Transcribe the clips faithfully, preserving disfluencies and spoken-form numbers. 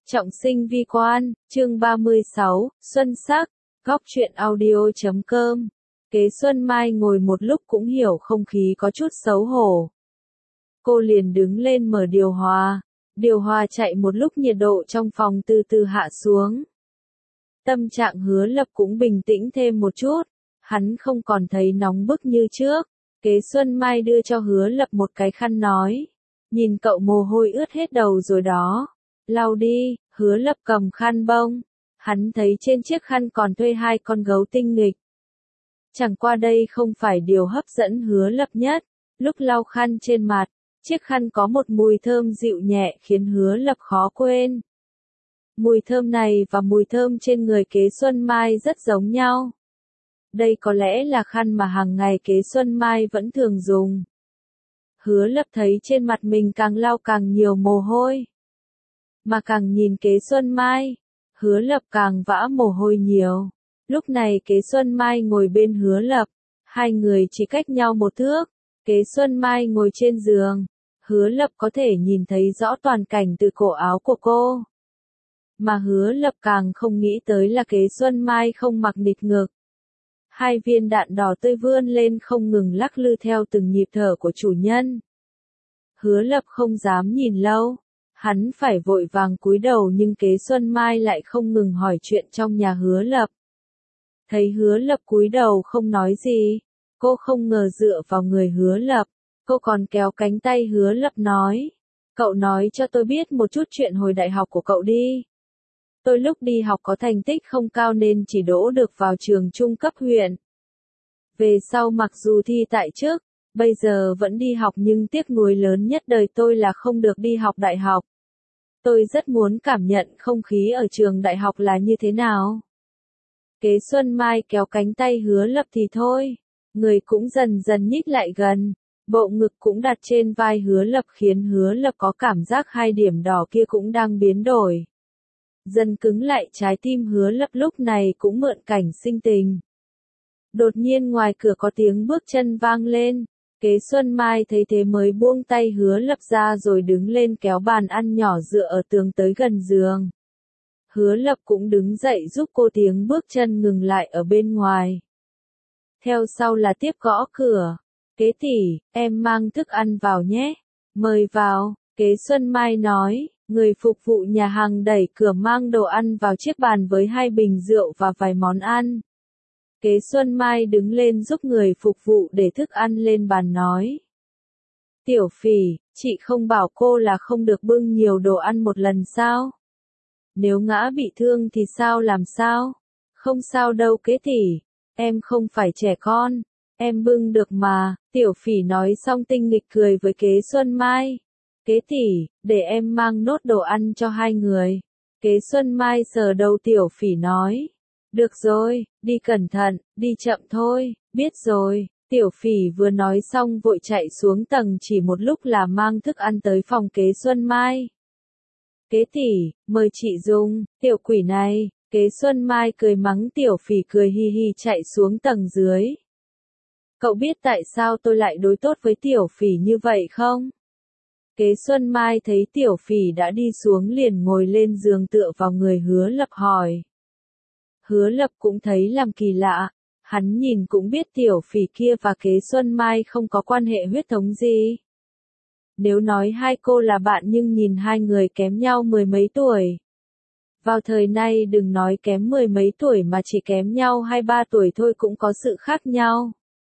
Trọng sinh vi quan, chương ba mươi sáu, Xuân sắc, góc truyện audio chấm com. Kế Xuân Mai ngồi một lúc cũng hiểu không khí có chút xấu hổ. Cô liền đứng lên mở điều hòa. Điều hòa chạy một lúc nhiệt độ trong phòng từ từ hạ xuống. Tâm trạng Hứa Lập cũng bình tĩnh thêm một chút. Hắn không còn thấy nóng bức như trước. Kế Xuân Mai đưa cho Hứa Lập một cái khăn nói. Nhìn cậu mồ hôi ướt hết đầu rồi đó. Lau đi. Hứa Lập cầm khăn bông. Hắn thấy trên chiếc khăn còn thuê hai con gấu tinh nghịch. Chẳng qua đây không phải điều hấp dẫn Hứa Lập nhất. Lúc lau khăn trên mặt, chiếc khăn có một mùi thơm dịu nhẹ khiến Hứa Lập khó quên. Mùi thơm này và mùi thơm trên người Kế Xuân Mai rất giống nhau. Đây có lẽ là khăn mà hàng ngày Kế Xuân Mai vẫn thường dùng. Hứa Lập thấy trên mặt mình càng lau càng nhiều mồ hôi. Mà càng nhìn Kế Xuân Mai, Hứa Lập càng vã mồ hôi nhiều. Lúc này Kế Xuân Mai ngồi bên Hứa Lập, hai người chỉ cách nhau một thước. Kế Xuân Mai ngồi trên giường, Hứa Lập có thể nhìn thấy rõ toàn cảnh từ cổ áo của cô. Mà Hứa Lập càng không nghĩ tới là Kế Xuân Mai không mặc nịt ngực. Hai viên đạn đỏ tươi vươn lên không ngừng lắc lư theo từng nhịp thở của chủ nhân. Hứa Lập không dám nhìn lâu. Hắn phải vội vàng cúi đầu nhưng Kế Xuân Mai lại không ngừng hỏi chuyện trong nhà Hứa Lập. Thấy Hứa Lập cúi đầu không nói gì, cô không ngờ dựa vào người Hứa Lập, cô còn kéo cánh tay Hứa Lập nói. Cậu nói cho tôi biết một chút chuyện hồi đại học của cậu đi. Tôi lúc đi học có thành tích không cao nên chỉ đỗ được vào trường trung cấp huyện. Về sau mặc dù thi tại chức, bây giờ vẫn đi học nhưng tiếc nuối lớn nhất đời tôi là không được đi học đại học. Tôi rất muốn cảm nhận không khí ở trường đại học là như thế nào. Kế Xuân Mai kéo cánh tay Hứa Lập thì thôi. Người cũng dần dần nhích lại gần. Bộ ngực cũng đặt trên vai Hứa Lập khiến Hứa Lập có cảm giác hai điểm đỏ kia cũng đang biến đổi. Dần cứng lại trái tim Hứa Lập lúc này cũng mượn cảnh sinh tình. Đột nhiên ngoài cửa có tiếng bước chân vang lên. Kế Xuân Mai thấy thế mới buông tay Hứa Lập ra rồi đứng lên kéo bàn ăn nhỏ dựa ở tường tới gần giường. Hứa Lập cũng đứng dậy giúp cô, tiếng bước chân ngừng lại ở bên ngoài. Theo sau là tiếp gõ cửa. Kế tỷ, em mang thức ăn vào nhé. Mời vào, Kế Xuân Mai nói. Người phục vụ nhà hàng đẩy cửa mang đồ ăn vào chiếc bàn với hai bình rượu và vài món ăn. Kế Xuân Mai đứng lên giúp người phục vụ để thức ăn lên bàn nói. Tiểu Phỉ, chị không bảo cô là không được bưng nhiều đồ ăn một lần sao? Nếu ngã bị thương thì sao làm sao? Không sao đâu Kế tỷ, em không phải trẻ con, em bưng được mà. Tiểu Phỉ nói xong tinh nghịch cười với Kế Xuân Mai. Kế tỷ, để em mang nốt đồ ăn cho hai người. Kế Xuân Mai sờ đầu Tiểu Phỉ nói. Được rồi, đi cẩn thận, đi chậm thôi, biết rồi. Tiểu Phỉ vừa nói xong vội chạy xuống tầng chỉ một lúc là mang thức ăn tới phòng Kế Xuân Mai. Kế tỷ, mời chị dùng, tiểu quỷ này. Kế Xuân Mai cười mắng Tiểu Phỉ cười hi hi chạy xuống tầng dưới. Cậu biết tại sao tôi lại đối tốt với Tiểu Phỉ như vậy không? Kế Xuân Mai thấy Tiểu Phỉ đã đi xuống liền ngồi lên giường tựa vào người Hứa Lập hỏi. Hứa Lập cũng thấy làm kỳ lạ, hắn nhìn cũng biết Tiểu Phỉ kia và Kế Xuân Mai không có quan hệ huyết thống gì. Nếu nói hai cô là bạn nhưng nhìn hai người kém nhau mười mấy tuổi. Vào thời nay đừng nói kém mười mấy tuổi mà chỉ kém nhau hai ba tuổi thôi cũng có sự khác nhau.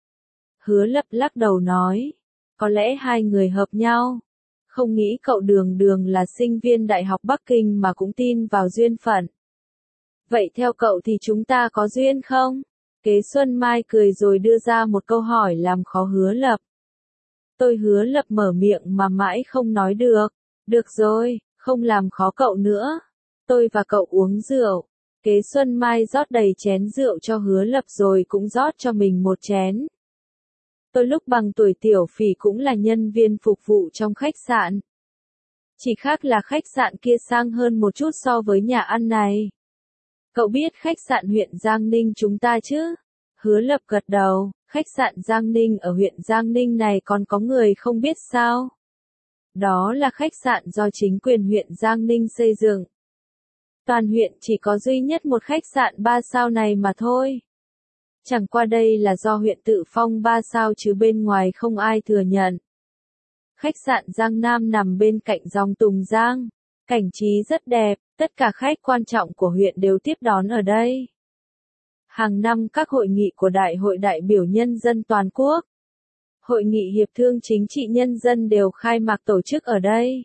Hứa Lập lắc đầu nói, có lẽ hai người hợp nhau. Không nghĩ cậu Đường Đường là sinh viên Đại học Bắc Kinh mà cũng tin vào duyên phận. Vậy theo cậu thì chúng ta có duyên không? Kế Xuân Mai cười rồi đưa ra một câu hỏi làm khó Hứa Lập. Tôi Hứa Lập mở miệng mà mãi không nói được. Được rồi, không làm khó cậu nữa. Tôi và cậu uống rượu. Kế Xuân Mai rót đầy chén rượu cho Hứa Lập rồi cũng rót cho mình một chén. Tôi lúc bằng tuổi Tiểu Phỉ cũng là nhân viên phục vụ trong khách sạn. Chỉ khác là khách sạn kia sang hơn một chút so với nhà ăn này. Cậu biết khách sạn huyện Giang Ninh chúng ta chứ? Hứa Lập gật đầu, khách sạn Giang Ninh ở huyện Giang Ninh này còn có người không biết sao? Đó là khách sạn do chính quyền huyện Giang Ninh xây dựng. Toàn huyện chỉ có duy nhất một khách sạn ba sao này mà thôi. Chẳng qua đây là do huyện tự phong ba sao chứ bên ngoài không ai thừa nhận. Khách sạn Giang Nam nằm bên cạnh dòng Tùng Giang. Cảnh trí rất đẹp, tất cả khách quan trọng của huyện đều tiếp đón ở đây. Hàng năm các hội nghị của Đại hội đại biểu nhân dân toàn quốc, Hội nghị hiệp thương chính trị nhân dân đều khai mạc tổ chức ở đây.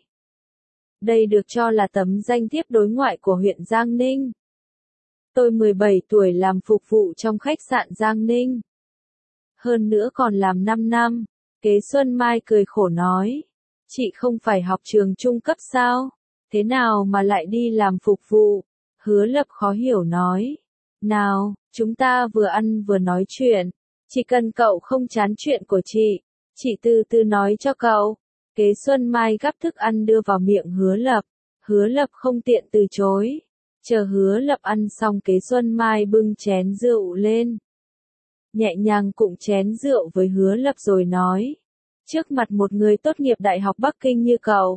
Đây được cho là tấm danh thiếp đối ngoại của huyện Giang Ninh. Tôi mười bảy tuổi làm phục vụ trong khách sạn Giang Ninh. Hơn nữa còn làm năm năm, Kế Xuân Mai cười khổ nói. Chị không phải học trường trung cấp sao? Thế nào mà lại đi làm phục vụ? Hứa Lập khó hiểu nói. Nào, chúng ta vừa ăn vừa nói chuyện. Chỉ cần cậu không chán chuyện của chị, chị từ từ nói cho cậu. Kế Xuân Mai gắp thức ăn đưa vào miệng Hứa Lập. Hứa Lập không tiện từ chối. Chờ Hứa Lập ăn xong Kế Xuân Mai bưng chén rượu lên. Nhẹ nhàng cụng chén rượu với Hứa Lập rồi nói. Trước mặt một người tốt nghiệp Đại học Bắc Kinh như cậu,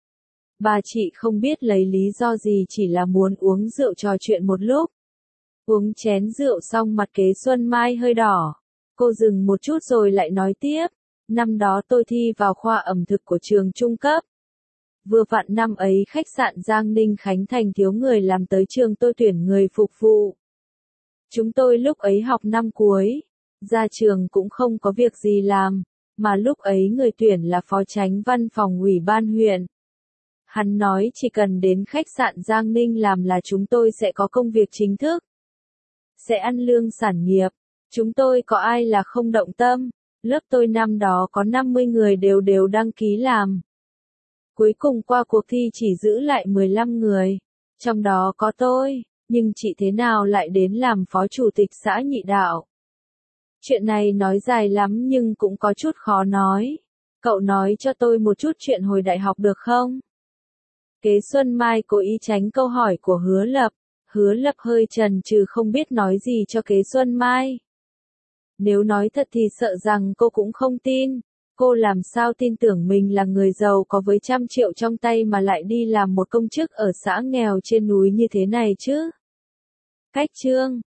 bà chị không biết lấy lý do gì chỉ là muốn uống rượu trò chuyện một lúc. Uống chén rượu xong mặt Kế Xuân Mai hơi đỏ. Cô dừng một chút rồi lại nói tiếp. Năm đó tôi thi vào khoa ẩm thực của trường trung cấp. Vừa vặn năm ấy khách sạn Giang Ninh Khánh Thành thiếu người làm tới trường tôi tuyển người phục vụ. Chúng tôi lúc ấy học năm cuối. Ra trường cũng không có việc gì làm. Mà lúc ấy người tuyển là phó chánh văn phòng ủy ban huyện. Hắn nói chỉ cần đến khách sạn Giang Ninh làm là chúng tôi sẽ có công việc chính thức. Sẽ ăn lương sản nghiệp. Chúng tôi có ai là không động tâm. Lớp tôi năm đó có năm mươi người đều đều đăng ký làm. Cuối cùng qua cuộc thi chỉ giữ lại mười lăm người. Trong đó có tôi. Nhưng chị thế nào lại đến làm phó chủ tịch xã Nhị Đạo? Chuyện này nói dài lắm nhưng cũng có chút khó nói. Cậu nói cho tôi một chút chuyện hồi đại học được không? Kế Xuân Mai cố ý tránh câu hỏi của Hứa Lập. Hứa Lập hơi chần chừ không biết nói gì cho Kế Xuân Mai. Nếu nói thật thì sợ rằng cô cũng không tin. Cô làm sao tin tưởng mình là người giàu có với trăm triệu trong tay mà lại đi làm một công chức ở xã nghèo trên núi như thế này chứ? Cách chương